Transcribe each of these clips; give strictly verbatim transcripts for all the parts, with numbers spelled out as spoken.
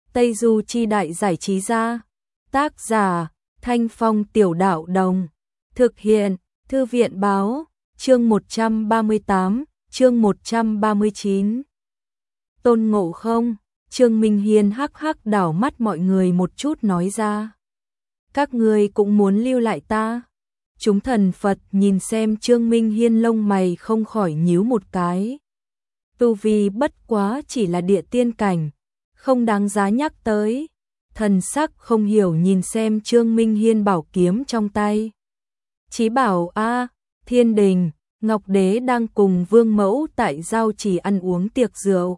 Tây Du Chi Đại Giải Trí Gia. Tác giả Thanh Phong Tiểu Đạo Đồng. Thực hiện Thư viện Báo. Chương một trăm ba mươi tám, chương một trăm ba mươi chín. Tôn Ngộ Không. Trương Minh Hiên hắc hắc đảo mắt mọi người một chút nói ra. Các ngươi cũng muốn lưu lại ta? Chúng thần Phật nhìn xem Trương Minh Hiên lông mày không khỏi nhíu một cái. Tu vi bất quá chỉ là địa tiên cảnh, không đáng giá nhắc tới. Thần sắc không hiểu nhìn xem Trương Minh Hiên bảo kiếm trong tay. Chí bảo a, Thiên Đình, Ngọc Đế đang cùng Vương Mẫu tại giao trì ăn uống tiệc rượu.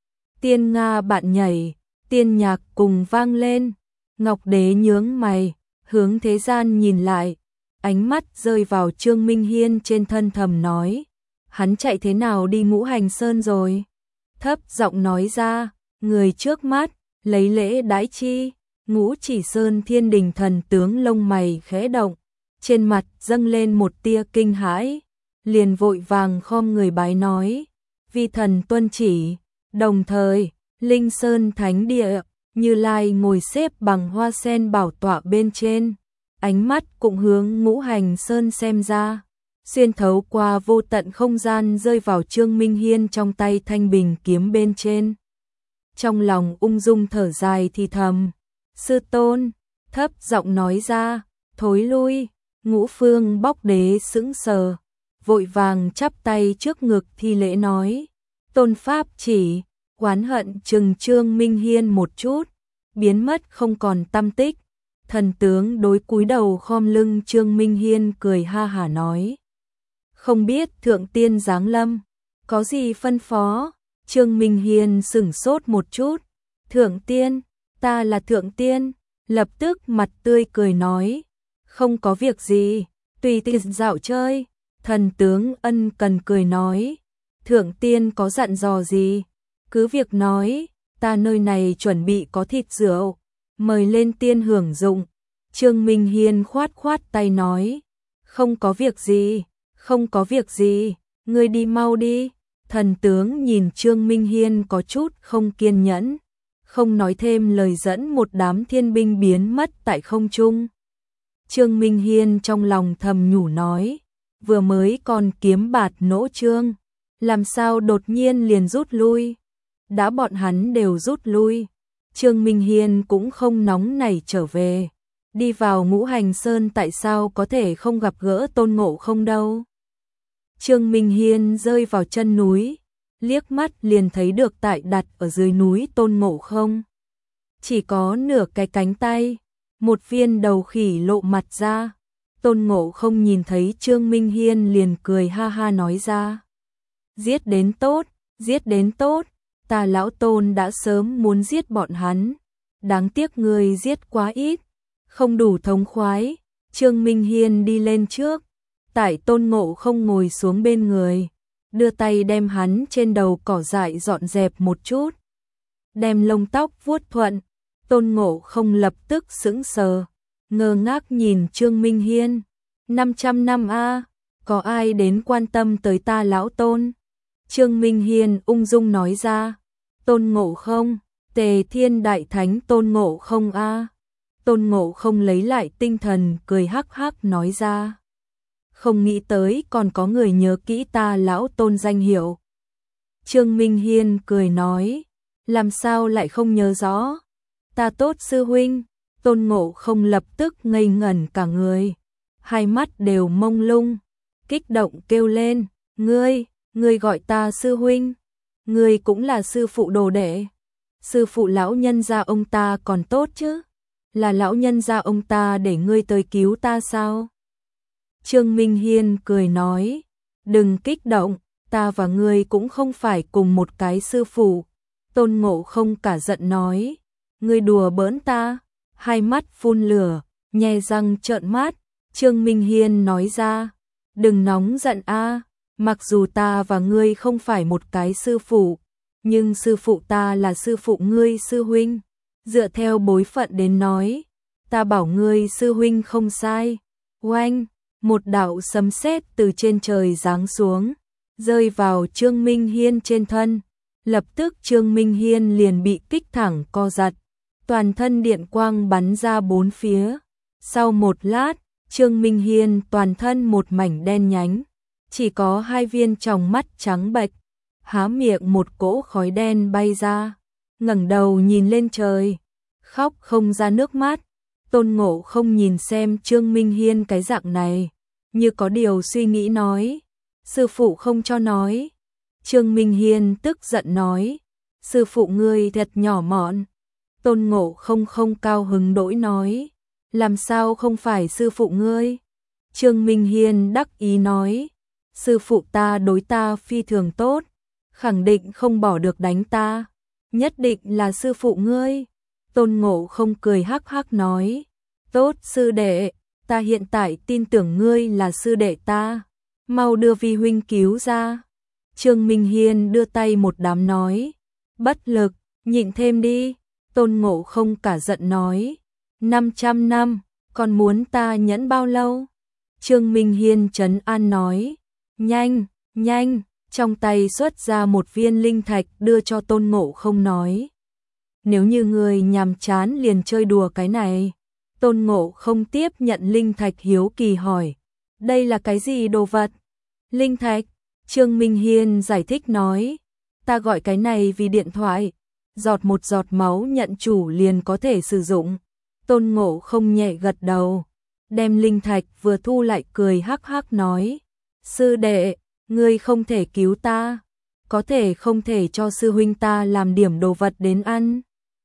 Tiên Nga bạn nhảy, tiên nhạc cùng vang lên. Ngọc Đế nhướng mày, hướng thế gian nhìn lại, ánh mắt rơi vào Trương Minh Hiên trên thân thầm nói. Hắn chạy thế nào đi Ngũ Hành Sơn rồi? Thấp giọng nói ra, người trước mắt, lấy lễ đãi chi. Ngũ Chỉ Sơn Thiên Đình thần tướng lông mày khẽ động, trên mặt dâng lên một tia kinh hãi, liền vội vàng khom người bái nói. Vi thần tuân chỉ. Đồng thời, Linh Sơn Thánh Địa, Như Lai ngồi xếp bằng hoa sen bảo tọa bên trên, ánh mắt cũng hướng Ngũ Hành Sơn xem ra, xuyên thấu qua vô tận không gian rơi vào Trương Minh Hiên trong tay thanh bình kiếm bên trên. Trong lòng ung dung thở dài thì thầm, sư tôn, thấp giọng nói ra, thối lui. Ngũ Phương Bóc Đế sững sờ, vội vàng chắp tay trước ngực thi lễ nói, tôn pháp chỉ. Oán hận chừng Trương Minh Hiên một chút, biến mất không còn tăm tích. Thần tướng đối cúi đầu khom lưng Trương Minh Hiên cười ha hả nói, không biết thượng tiên giáng lâm, có gì phân phó? Trương Minh Hiên sửng sốt một chút, thượng tiên, ta là thượng tiên, lập tức mặt tươi cười nói, không có việc gì, tùy tiện dạo chơi. Thần tướng ân cần cười nói, thượng tiên có dặn dò gì? Cứ việc nói, ta nơi này chuẩn bị có thịt rượu, mời lên tiên hưởng dụng. Trương Minh Hiên khoát khoát tay nói, không có việc gì, không có việc gì, ngươi đi mau đi. Thần tướng nhìn Trương Minh Hiên có chút không kiên nhẫn, không nói thêm lời dẫn một đám thiên binh biến mất tại không trung. Trương Minh Hiên trong lòng thầm nhủ nói, vừa mới còn kiếm bạt nỗ trương, làm sao đột nhiên liền rút lui? Đã bọn hắn đều rút lui, Trương Minh Hiên cũng không nóng nảy trở về. Đi vào Ngũ Hành Sơn tại sao có thể không gặp gỡ Tôn Ngộ Không đâu? Trương Minh Hiên rơi vào chân núi, liếc mắt liền thấy được tại đặt ở dưới núi Tôn Ngộ Không. Chỉ có nửa cái cánh tay, một viên đầu khỉ lộ mặt ra. Tôn Ngộ Không nhìn thấy Trương Minh Hiên liền cười ha ha nói ra, giết đến tốt, giết đến tốt. Ta lão Tôn đã sớm muốn giết bọn hắn, đáng tiếc người giết quá ít, không đủ thống khoái. Trương Minh Hiên đi lên trước, tại Tôn Ngộ Không ngồi xuống bên người, đưa tay đem hắn trên đầu cỏ dại dọn dẹp một chút, đem lông tóc vuốt thuận. Tôn Ngộ Không lập tức sững sờ, ngơ ngác nhìn Trương Minh Hiên. năm trăm năm a, có ai đến quan tâm tới ta lão Tôn? Trương Minh Hiên ung dung nói ra, Tôn Ngộ Không, Tề Thiên Đại Thánh Tôn Ngộ Không a. Tôn Ngộ Không lấy lại tinh thần cười hắc hắc nói ra, không nghĩ tới còn có người nhớ kỹ ta lão Tôn danh hiệu. Trương Minh Hiên cười nói, làm sao lại không nhớ rõ? Ta tốt sư huynh. Tôn Ngộ Không lập tức ngây ngẩn cả người, hai mắt đều mông lung, kích động kêu lên, ngươi, ngươi gọi ta sư huynh? Ngươi cũng là sư phụ đồ đệ. Sư phụ lão nhân gia ông ta còn tốt chứ? Là lão nhân gia ông ta để ngươi tới cứu ta sao? Trương Minh Hiên cười nói, đừng kích động, ta và ngươi cũng không phải cùng một cái sư phụ. Tôn Ngộ Không cả giận nói, ngươi đùa bỡn ta. Hai mắt phun lửa, nhe răng trợn mắt. Trương Minh Hiên nói ra, đừng nóng giận a, mặc dù ta và ngươi không phải một cái sư phụ, nhưng sư phụ ta là sư phụ ngươi sư huynh. Dựa theo bối phận đến nói, ta bảo ngươi sư huynh không sai. Oanh, một đạo sấm sét từ trên trời giáng xuống, rơi vào Trương Minh Hiên trên thân. Lập tức Trương Minh Hiên liền bị kích thẳng co giật, toàn thân điện quang bắn ra bốn phía. Sau một lát, Trương Minh Hiên toàn thân một mảnh đen nhánh, chỉ có hai viên tròng mắt trắng bệch, há miệng một cỗ khói đen bay ra, ngẩng đầu nhìn lên trời, khóc không ra nước mắt. Tôn Ngộ không nhìn xem Trương Minh Hiên cái dạng này, như có điều suy nghĩ nói, sư phụ không cho nói. Trương Minh Hiên tức giận nói, sư phụ ngươi thật nhỏ mọn. Tôn Ngộ không không cao hứng đỗi nói, làm sao không phải sư phụ ngươi? Trương Minh Hiên đắc ý nói, sư phụ ta đối ta phi thường tốt, khẳng định không bỏ được đánh ta, nhất định là sư phụ ngươi. Tôn Ngộ không cười hắc hắc nói, tốt sư đệ, ta hiện tại tin tưởng ngươi là sư đệ ta, mau đưa vi huynh cứu ra. Trương Minh Hiên đưa tay một đám nói, bất lực, nhịn thêm đi. Tôn Ngộ không cả giận nói, năm trăm năm, còn muốn ta nhẫn bao lâu? Trương Minh Hiên trấn an nói, nhanh, nhanh, trong tay xuất ra một viên linh thạch đưa cho Tôn Ngộ không nói, nếu như người nhàm chán liền chơi đùa cái này. Tôn Ngộ không tiếp nhận linh thạch hiếu kỳ hỏi, đây là cái gì đồ vật? Linh thạch, Trương Minh Hiên giải thích nói, ta gọi cái này vì điện thoại, giọt một giọt máu nhận chủ liền có thể sử dụng. Tôn Ngộ không nhẹ gật đầu, đem linh thạch vừa thu lại cười hắc hắc nói, sư đệ, ngươi không thể cứu ta, có thể không thể cho sư huynh ta làm điểm đồ vật đến ăn?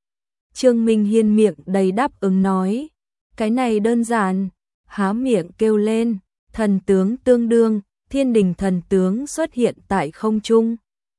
Trương Minh Hiên miệng đầy đáp ứng nói, cái này đơn giản, há miệng kêu lên, thần tướng tương đương, thiên đình thần tướng xuất hiện tại không trung.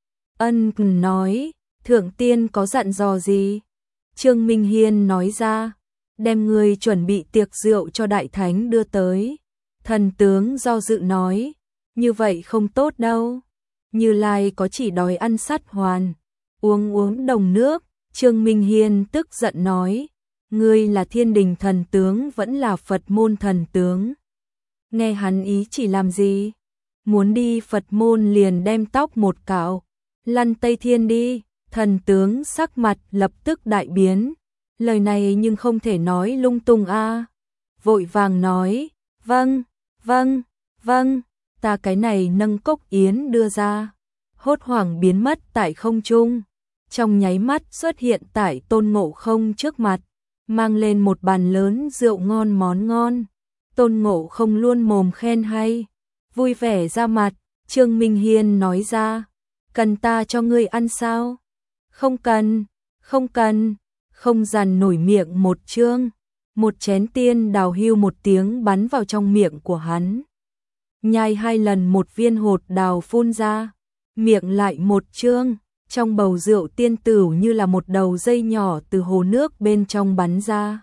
Ân nói, thượng tiên có dặn dò gì? Trương Minh Hiên nói ra, đem người chuẩn bị tiệc rượu cho đại thánh đưa tới. Thần tướng do dự nói, như vậy không tốt đâu, Như Lai có chỉ đòi ăn sát hoàn, uống uống đồng nước. Trương Minh Hiên tức giận nói, ngươi là thiên đình thần tướng vẫn là Phật môn thần tướng? Nghe hắn ý chỉ làm gì? Muốn đi Phật môn liền đem tóc một cạo, lăn Tây Thiên đi. Thần tướng sắc mặt lập tức đại biến, lời này nhưng không thể nói lung tung a. Vội vàng nói, vâng, vâng, vâng, ta cái này nâng cốc yến đưa ra, hốt hoảng biến mất tại không trung, trong nháy mắt xuất hiện tại Tôn Ngộ không trước mặt, mang lên một bàn lớn rượu ngon món ngon. Tôn Ngộ không luôn mồm khen hay, vui vẻ ra mặt. Trương Minh Hiên nói ra, cần ta cho ngươi ăn sao? Không cần, không cần, không dằn nổi miệng một chương, một chén tiên đào hưu một tiếng bắn vào trong miệng của hắn. Nhai hai lần một viên hột đào phun ra, miệng lại một chương, trong bầu rượu tiên tử như là một đầu dây nhỏ từ hồ nước bên trong bắn ra,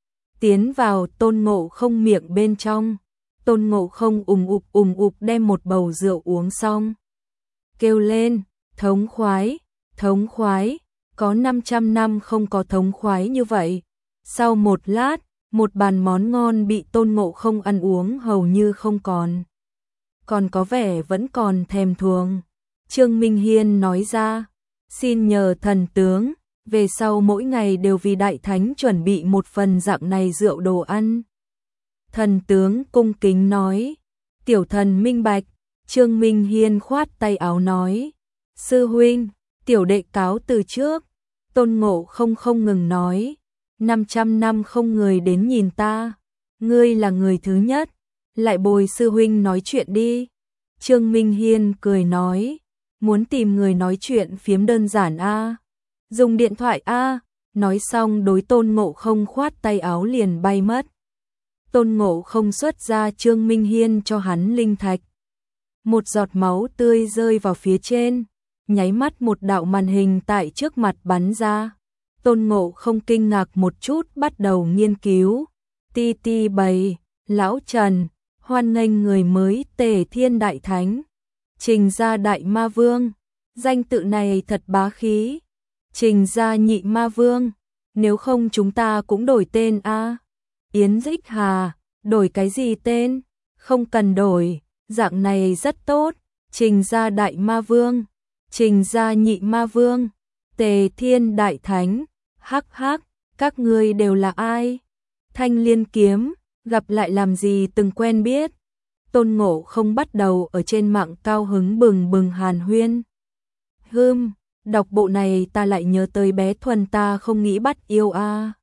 tiến vào Tôn Ngộ không miệng bên trong. Tôn Ngộ không ùng ục ùng ục đem một bầu rượu uống xong, kêu lên, thống khoái, thống khoái, có năm trăm năm không có thống khoái như vậy. Sau một lát, một bàn món ngon bị Tôn Ngộ không ăn uống hầu như không còn, còn có vẻ vẫn còn thèm thuồng. Trương Minh Hiên nói ra, xin nhờ thần tướng, về sau mỗi ngày đều vì đại thánh chuẩn bị một phần dạng này rượu đồ ăn. Thần tướng cung kính nói, tiểu thần minh bạch. Trương Minh Hiên khoát tay áo nói, sư huynh, tiểu đệ cáo từ trước. Tôn Ngộ không không ngừng nói, năm trăm năm không người đến nhìn ta, ngươi là người thứ nhất, lại bồi sư huynh nói chuyện đi. Trương Minh Hiên cười nói, muốn tìm người nói chuyện phiếm đơn giản a, dùng điện thoại a. Nói xong đối Tôn Ngộ không khoát tay áo liền bay mất. Tôn Ngộ không xuất ra Trương Minh Hiên cho hắn linh thạch, một giọt máu tươi rơi vào phía trên, nháy mắt một đạo màn hình tại trước mặt bắn ra. Tôn Ngộ không kinh ngạc một chút, bắt đầu nghiên cứu. Ti ti bày, lão Trần, hoan nghênh người mới Tề Thiên Đại Thánh, Trình Gia Đại Ma Vương, danh tự này thật bá khí. Trình Gia Nhị Ma Vương, nếu không chúng ta cũng đổi tên a. Yến Dích Hà, đổi cái gì tên? Không cần đổi, dạng này rất tốt. Trình Gia Đại Ma Vương, Trình Gia Nhị Ma Vương, Tề Thiên Đại Thánh, hắc hắc, Các ngươi đều là ai? Thanh Liên kiếm, gặp lại làm gì từng quen biết. Tôn Ngộ Không bắt đầu ở trên mạng cao hứng bừng bừng hàn huyên. Hưm, đọc bộ này ta lại nhớ tới bé Thuần ta không nghĩ bắt yêu a.